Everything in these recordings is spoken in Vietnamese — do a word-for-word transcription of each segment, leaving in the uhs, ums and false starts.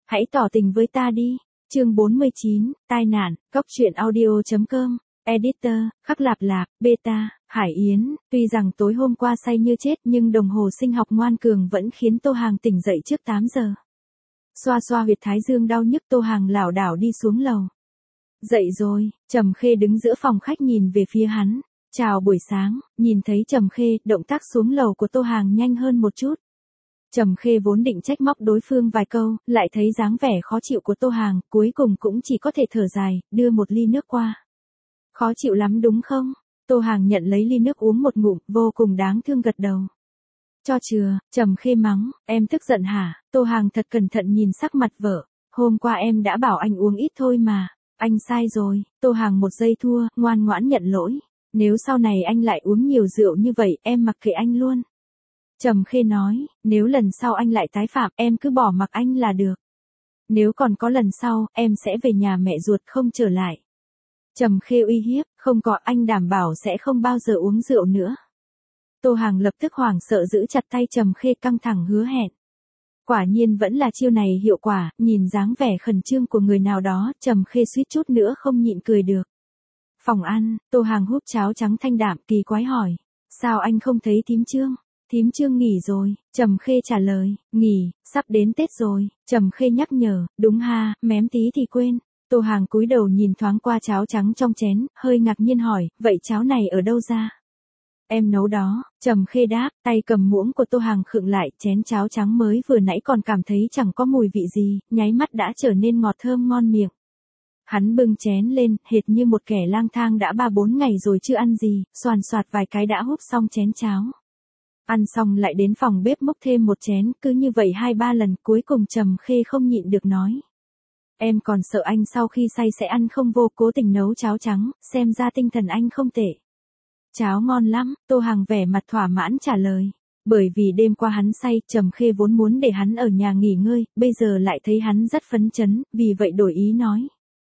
Hãy tỏ tình với ta đi. Chương bốn mươi chín, tai nạn, Cóc truyện audio.com, Editor, Khắc Lạp Lạp, Beta, Hải Yến, tuy rằng tối hôm qua say như chết nhưng đồng hồ sinh học ngoan cường vẫn khiến Tô Hàng tỉnh dậy trước tám giờ. Xoa xoa huyệt thái dương đau nhức, Tô Hàng lảo đảo đi xuống lầu. Dậy rồi, Trầm Khê đứng giữa phòng khách nhìn về phía hắn. Chào buổi sáng, nhìn thấy Trầm Khê, động tác xuống lầu của Tô Hàng nhanh hơn một chút. Trầm Khê vốn định trách móc đối phương vài câu, lại thấy dáng vẻ khó chịu của Tô Hàng, cuối cùng cũng chỉ có thể thở dài, đưa một ly nước qua. Khó chịu lắm đúng không? Tô Hàng nhận lấy ly nước uống một ngụm, vô cùng đáng thương gật đầu. Cho chừa, Trầm Khê mắng, em tức giận hả? Tô Hàng thật cẩn thận nhìn sắc mặt vợ, hôm qua em đã bảo anh uống ít thôi mà, anh sai rồi. Tô Hàng một giây thua, ngoan ngoãn nhận lỗi, nếu sau này anh lại uống nhiều rượu như vậy, em mặc kệ anh luôn. Trầm Khê nói, nếu lần sau anh lại tái phạm, em cứ bỏ mặc anh là được. Nếu còn có lần sau, em sẽ về nhà mẹ ruột không trở lại. Trầm Khê uy hiếp, không có, anh đảm bảo sẽ không bao giờ uống rượu nữa. Tô Hàng lập tức hoảng sợ giữ chặt tay Trầm Khê, căng thẳng hứa hẹn. Quả nhiên vẫn là chiêu này hiệu quả, nhìn dáng vẻ khẩn trương của người nào đó, Trầm Khê suýt chút nữa không nhịn cười được. Phòng ăn, Tô Hàng húp cháo trắng thanh đạm, kỳ quái hỏi, sao anh không thấy thím Trương? Thím Trương nghỉ rồi, Trầm Khê trả lời, nghỉ, sắp đến Tết rồi. Trầm Khê nhắc nhở, đúng ha, mém tí thì quên. Tô Hàng cúi đầu nhìn thoáng qua cháo trắng trong chén, hơi ngạc nhiên hỏi, vậy cháo này ở đâu ra? Em nấu đó. Trầm Khê đáp, tay cầm muỗng của Tô Hàng khựng lại, chén cháo trắng mới vừa nãy còn cảm thấy chẳng có mùi vị gì, nháy mắt đã trở nên ngọt thơm ngon miệng. Hắn bưng chén lên, hệt như một kẻ lang thang đã ba bốn ngày rồi chưa ăn gì, xoàn xoạt vài cái đã húp xong chén cháo. Ăn xong lại đến phòng bếp múc thêm một chén, cứ như vậy hai ba lần, cuối cùng Trầm Khê không nhịn được nói. Em còn sợ anh sau khi say sẽ ăn không vô, cố tình nấu cháo trắng, xem ra tinh thần anh không tệ. Cháo ngon lắm, Tô Hàng vẻ mặt thỏa mãn trả lời. Bởi vì đêm qua hắn say, Trầm Khê vốn muốn để hắn ở nhà nghỉ ngơi, bây giờ lại thấy hắn rất phấn chấn, vì vậy đổi ý nói.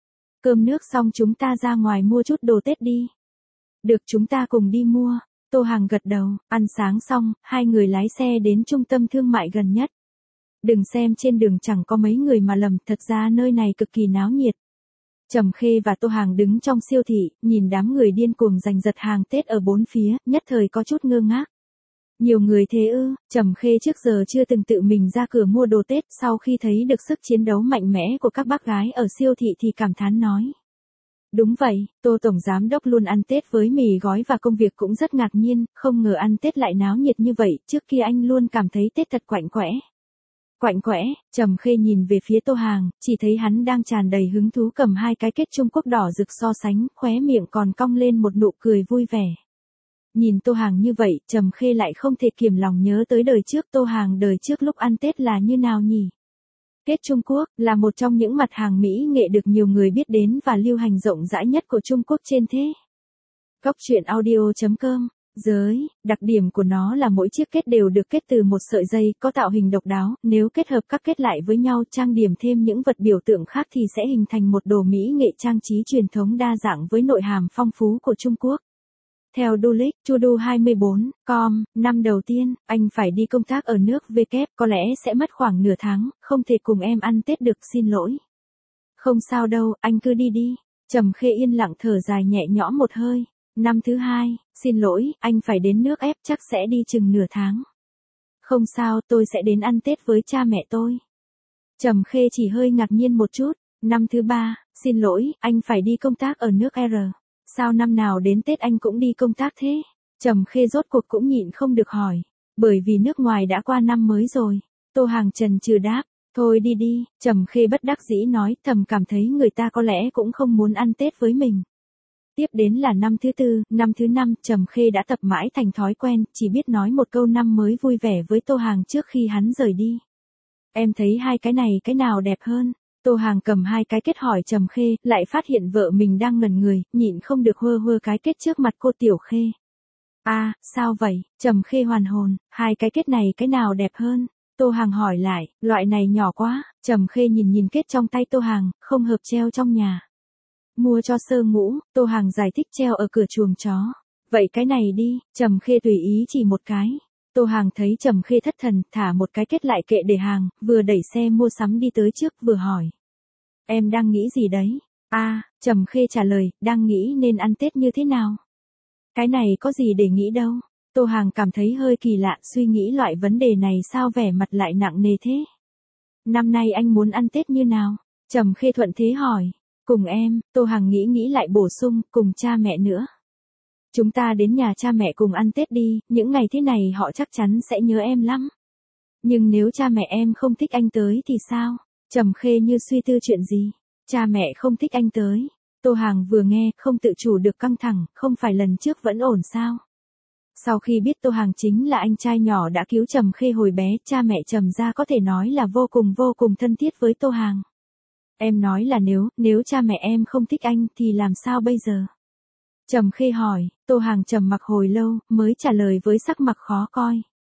Cơm nước xong chúng ta ra ngoài mua chút đồ Tết đi. Được, chúng ta cùng đi mua. Tô Hàng gật đầu, ăn sáng xong, hai người lái xe đến trung tâm thương mại gần nhất. Đừng xem trên đường chẳng có mấy người mà lầm, thật ra nơi này cực kỳ náo nhiệt. Trầm Khê và Tô Hàng đứng trong siêu thị, nhìn đám người điên cuồng giành giật hàng Tết ở bốn phía, nhất thời có chút ngơ ngác. Nhiều người thế ư? Trầm Khê trước giờ chưa từng tự mình ra cửa mua đồ Tết, sau khi thấy được sức chiến đấu mạnh mẽ của các bác gái ở siêu thị thì cảm thán nói. Đúng vậy, Tô Tổng Giám Đốc luôn ăn Tết với mì gói và công việc cũng rất ngạc nhiên, không ngờ ăn Tết lại náo nhiệt như vậy, trước kia anh luôn cảm thấy Tết thật quạnh quẽ. Quạnh quẽ, Trầm Khê nhìn về phía Tô Hàng, chỉ thấy hắn đang tràn đầy hứng thú cầm hai cái kết Trung Quốc đỏ rực so sánh, khóe miệng còn cong lên một nụ cười vui vẻ. Nhìn Tô Hàng như vậy, Trầm Khê lại không thể kiềm lòng nhớ tới đời trước, Tô Hàng đời trước lúc ăn Tết là như nào nhỉ? Kết Trung Quốc là một trong những mặt hàng mỹ nghệ được nhiều người biết đến và lưu hành rộng rãi nhất của Trung Quốc trên thế. Cóc truyện audio.com. Giới, đặc điểm của nó là mỗi chiếc kết đều được kết từ một sợi dây có tạo hình độc đáo, nếu kết hợp các kết lại với nhau trang điểm thêm những vật biểu tượng khác thì sẽ hình thành một đồ mỹ nghệ trang trí truyền thống đa dạng với nội hàm phong phú của Trung Quốc. Theo Dulic, Chudu hai mươi bốn, com, năm đầu tiên, anh phải đi công tác ở nước V K, có lẽ sẽ mất khoảng nửa tháng, không thể cùng em ăn Tết được, xin lỗi. Không sao đâu, anh cứ đi đi. Trầm Khê yên lặng thở dài nhẹ nhõm một hơi. Năm thứ hai, xin lỗi, anh phải đến nước ép, chắc sẽ đi chừng nửa tháng. Không sao, tôi sẽ đến ăn Tết với cha mẹ tôi. Trầm Khê chỉ hơi ngạc nhiên một chút. Năm thứ ba, xin lỗi, anh phải đi công tác ở nước R. Sao năm nào đến Tết anh cũng đi công tác thế? Trầm Khê rốt cuộc cũng nhịn không được hỏi. Bởi vì nước ngoài đã qua năm mới rồi. Tô Hàng chần chừ đáp. Thôi đi đi, Trầm Khê bất đắc dĩ nói, thầm cảm thấy người ta có lẽ cũng không muốn ăn Tết với mình. Tiếp đến là năm thứ tư, năm thứ năm, Trầm Khê đã tập mãi thành thói quen, chỉ biết nói một câu năm mới vui vẻ với Tô Hàng trước khi hắn rời đi. Em thấy hai cái này cái nào đẹp hơn? Tô Hàng cầm hai cái kết hỏi Trầm Khê, lại phát hiện vợ mình đang ngẩn người, nhịn không được hơ hơ cái kết trước mặt cô Tiểu Khê. À, sao vậy? Trầm Khê hoàn hồn, hai cái kết này cái nào đẹp hơn? Tô Hàng hỏi lại, loại này nhỏ quá. Trầm Khê nhìn nhìn kết trong tay Tô Hàng, không hợp treo trong nhà. Mua cho sơ ngũ, Tô Hàng giải thích, treo ở cửa chuồng chó. Vậy cái này đi, Trầm Khê tùy ý chỉ một cái. Tô Hàng thấy Trầm Khê thất thần, thả một cái kết lại kệ để hàng, vừa đẩy xe mua sắm đi tới trước vừa hỏi. Em đang nghĩ gì đấy? À, Trầm Khê trả lời, đang nghĩ nên ăn Tết như thế nào? Cái này có gì để nghĩ đâu. Tô Hàng cảm thấy hơi kỳ lạ, suy nghĩ loại vấn đề này sao vẻ mặt lại nặng nề thế. Năm nay anh muốn ăn Tết như nào? Trầm Khê thuận thế hỏi. Cùng em, Tô Hàng nghĩ nghĩ lại bổ sung, cùng cha mẹ nữa. Chúng ta đến nhà cha mẹ cùng ăn Tết đi, những ngày thế này họ chắc chắn sẽ nhớ em lắm. Nhưng nếu cha mẹ em không thích anh tới thì sao? Trầm Khê như suy tư chuyện gì? Cha mẹ không thích anh tới. Tô Hàng vừa nghe, không tự chủ được căng thẳng, không phải lần trước vẫn ổn sao? Sau khi biết Tô Hàng chính là anh trai nhỏ đã cứu Trầm Khê hồi bé, cha mẹ Trầm gia có thể nói là vô cùng vô cùng thân thiết với Tô Hàng. Em nói là nếu, nếu cha mẹ em không thích anh thì làm sao bây giờ? Trầm Khê hỏi, Tô Hàng trầm mặc hồi lâu, mới trả lời với sắc mặt khó coi.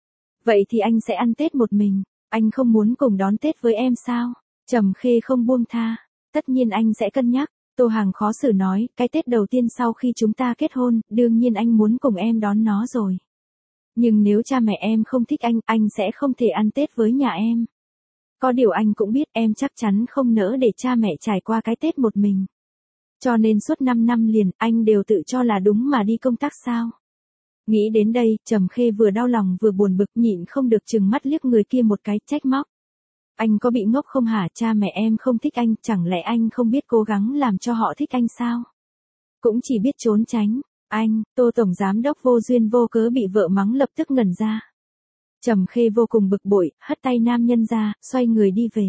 Vậy thì anh sẽ ăn Tết một mình, anh không muốn cùng đón Tết với em sao? Trầm Khê không buông tha, tất nhiên anh sẽ cân nhắc. Tô Hàng khó xử nói, cái Tết đầu tiên sau khi chúng ta kết hôn, đương nhiên anh muốn cùng em đón nó rồi. Nhưng nếu cha mẹ em không thích anh, anh sẽ không thể ăn Tết với nhà em. Có điều anh cũng biết em chắc chắn không nỡ để cha mẹ trải qua cái Tết một mình. Cho nên suốt năm năm liền, anh đều tự cho là đúng mà đi công tác sao. Nghĩ đến đây, Trầm Khê vừa đau lòng vừa buồn bực, nhịn không được trừng mắt liếc người kia một cái, trách móc. Anh có bị ngốc không hả? Cha mẹ em không thích anh, chẳng lẽ anh không biết cố gắng làm cho họ thích anh sao? Cũng chỉ biết trốn tránh. Anh, Tô Tổng Giám Đốc vô duyên vô cớ bị vợ mắng lập tức ngẩn ra. Trầm Khê vô cùng bực bội, hất tay nam nhân ra, xoay người đi về.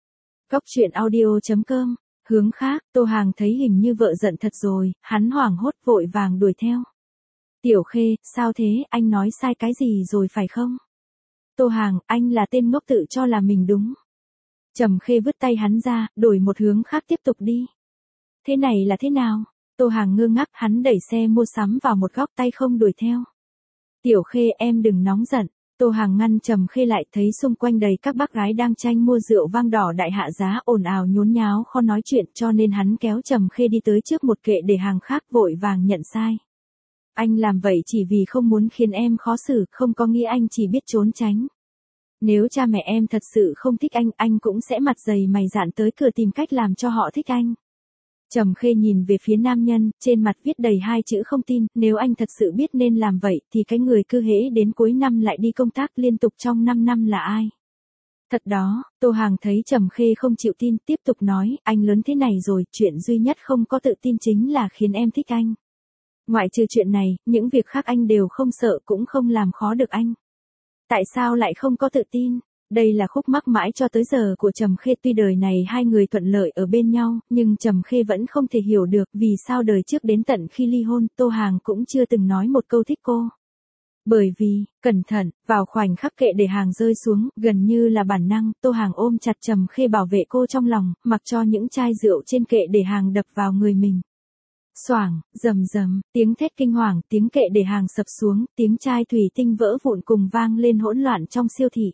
Góc truyện audio chấm com. Hướng khác, Tô Hàng thấy hình như vợ giận thật rồi, hắn hoảng hốt vội vàng đuổi theo. Tiểu Khê, sao thế, anh nói sai cái gì rồi phải không? Tô Hàng, anh là tên ngốc tự cho là mình đúng. Trầm Khê vứt tay hắn ra, đổi một hướng khác tiếp tục đi. Thế này là thế nào? Tô Hàng ngơ ngác, hắn đẩy xe mua sắm vào một góc, tay không đuổi theo. Tiểu Khê, em đừng nóng giận. Tô Hàng ngăn Trầm Khê lại, thấy xung quanh đầy các bác gái đang tranh mua rượu vang đỏ đại hạ giá, ồn ào nhốn nháo khó nói chuyện, cho nên hắn kéo Trầm Khê đi tới trước một kệ để hàng khác, vội vàng nhận sai. Anh làm vậy chỉ vì không muốn khiến em khó xử, không có nghĩa anh chỉ biết trốn tránh. Nếu cha mẹ em thật sự không thích anh, anh cũng sẽ mặt dày mày dạn tới cửa tìm cách làm cho họ thích anh. Trầm Khê nhìn về phía nam nhân, trên mặt viết đầy hai chữ không tin, nếu anh thật sự biết nên làm vậy, thì cái người cứ hễ đến cuối năm lại đi công tác liên tục trong năm năm là ai? Thật đó, Tô Hàng thấy Trầm Khê không chịu tin, tiếp tục nói, anh lớn thế này rồi, chuyện duy nhất không có tự tin chính là khiến em thích anh. Ngoại trừ chuyện này, những việc khác anh đều không sợ cũng không làm khó được anh. Tại sao lại không có tự tin? Đây là khúc mắc mãi cho tới giờ của Trầm Khê, tuy đời này hai người thuận lợi ở bên nhau, nhưng Trầm Khê vẫn không thể hiểu được vì sao đời trước đến tận khi ly hôn, Tô Hàng cũng chưa từng nói một câu thích cô. Bởi vì, cẩn thận, vào khoảnh khắc kệ để hàng rơi xuống, gần như là bản năng, Tô Hàng ôm chặt Trầm Khê bảo vệ cô trong lòng, mặc cho những chai rượu trên kệ để hàng đập vào người mình. Xoảng, rầm rầm, tiếng thét kinh hoàng, tiếng kệ để hàng sập xuống, tiếng chai thủy tinh vỡ vụn cùng vang lên hỗn loạn trong siêu thị.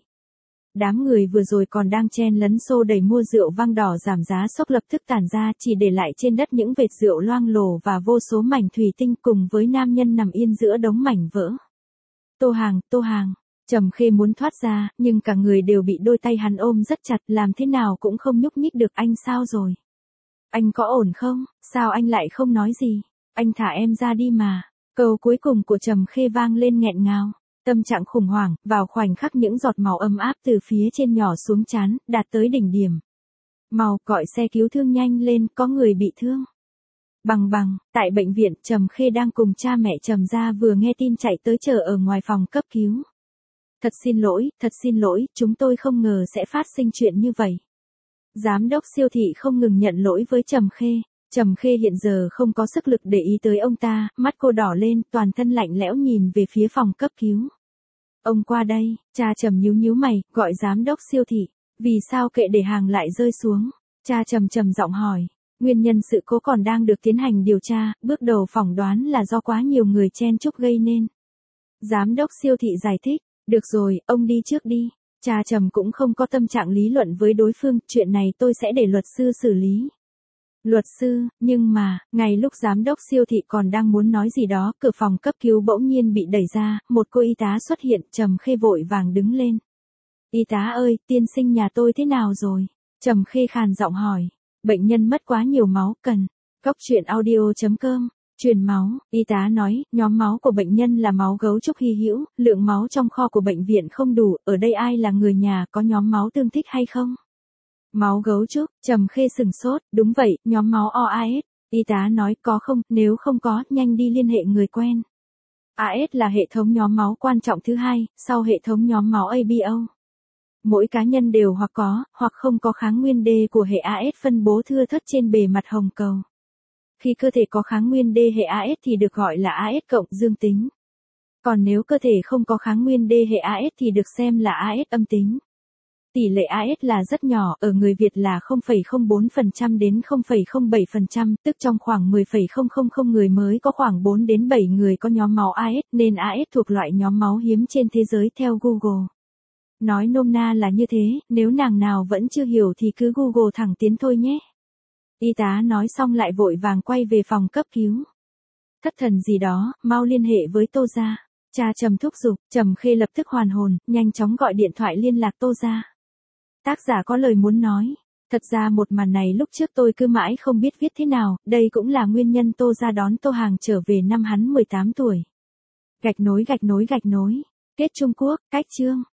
Đám người vừa rồi còn đang chen lấn xô đẩy mua rượu vang đỏ giảm giá sốc lập tức tản ra, chỉ để lại trên đất những vệt rượu loang lổ và vô số mảnh thủy tinh cùng với nam nhân nằm yên giữa đống mảnh vỡ. Tô Hàng, Tô Hàng, Trầm Khê muốn thoát ra, nhưng cả người đều bị đôi tay hắn ôm rất chặt, làm thế nào cũng không nhúc nhích được. Anh sao rồi? Anh có ổn không? Sao anh lại không nói gì? Anh thả em ra đi mà. Câu cuối cùng của Trầm Khê vang lên nghẹn ngào. Tâm trạng khủng hoảng, vào khoảnh khắc những giọt máu ấm áp từ phía trên nhỏ xuống trán, đạt tới đỉnh điểm. Mau, gọi xe cứu thương nhanh lên, có người bị thương. Bằng bằng, tại bệnh viện, Trầm Khê đang cùng cha mẹ Trầm gia vừa nghe tin chạy tới chờ ở ngoài phòng cấp cứu. Thật xin lỗi, thật xin lỗi, chúng tôi không ngờ sẽ phát sinh chuyện như vậy. Giám đốc siêu thị không ngừng nhận lỗi với Trầm Khê. Trầm Khê hiện giờ không có sức lực để ý tới ông ta, mắt cô đỏ lên, toàn thân lạnh lẽo nhìn về phía phòng cấp cứu. Ông qua đây, cha Trầm nhíu nhíu mày, gọi giám đốc siêu thị. Vì sao kệ để hàng lại rơi xuống? Cha Trầm trầm giọng hỏi. Nguyên nhân sự cố còn đang được tiến hành điều tra, bước đầu phỏng đoán là do quá nhiều người chen chúc gây nên. Giám đốc siêu thị giải thích. Được rồi, ông đi trước đi. Cha Trầm cũng không có tâm trạng lý luận với đối phương, chuyện này tôi sẽ để luật sư xử lý. Luật sư, nhưng mà, ngay lúc giám đốc siêu thị còn đang muốn nói gì đó, cửa phòng cấp cứu bỗng nhiên bị đẩy ra, một cô y tá xuất hiện, Trầm Khê vội vàng đứng lên. Y tá ơi, tiên sinh nhà tôi thế nào rồi? Trầm Khê khàn giọng hỏi. Bệnh nhân mất quá nhiều máu, cần. Cốc truyện audio chấm com. Truyền máu, y tá nói, nhóm máu của bệnh nhân là máu gấu trúc hy hữu, lượng máu trong kho của bệnh viện không đủ, ở đây ai là người nhà có nhóm máu tương thích hay không? Máu gấu trúc, Trầm Khê sừng sốt, đúng vậy, nhóm máu o a ét. Y tá nói có không, nếu không có, nhanh đi liên hệ người quen. a ét là hệ thống nhóm máu quan trọng thứ hai, sau hệ thống nhóm máu a bê o. Mỗi cá nhân đều hoặc có, hoặc không có kháng nguyên D của hệ a ét phân bố thưa thớt trên bề mặt hồng cầu. Khi cơ thể có kháng nguyên D hệ a ét thì được gọi là a ét cộng dương tính. Còn nếu cơ thể không có kháng nguyên D hệ a ét thì được xem là a ét âm tính. Tỷ lệ a ét là rất nhỏ, ở người Việt là không phẩy không bốn phần trăm đến không phẩy không bảy phần trăm, tức trong khoảng mười phẩy không không không người mới có khoảng bốn đến bảy người có nhóm máu a ét, nên a ét thuộc loại nhóm máu hiếm trên thế giới theo Google. Nói nôm na là như thế, nếu nàng nào vẫn chưa hiểu thì cứ Google thẳng tiến thôi nhé. Y tá nói xong lại vội vàng quay về phòng cấp cứu. Thất thần gì đó, mau liên hệ với Tô gia. Cha Trầm thúc giục, Trầm Khê lập tức hoàn hồn, nhanh chóng gọi điện thoại liên lạc Tô gia. Tác giả có lời muốn nói. Thật ra một màn này lúc trước tôi cứ mãi không biết viết thế nào, đây cũng là nguyên nhân Tô gia đón Tô Hàng trở về năm hắn mười tám tuổi. Gạch nối gạch nối gạch nối. Kết Trung Quốc, cách chương.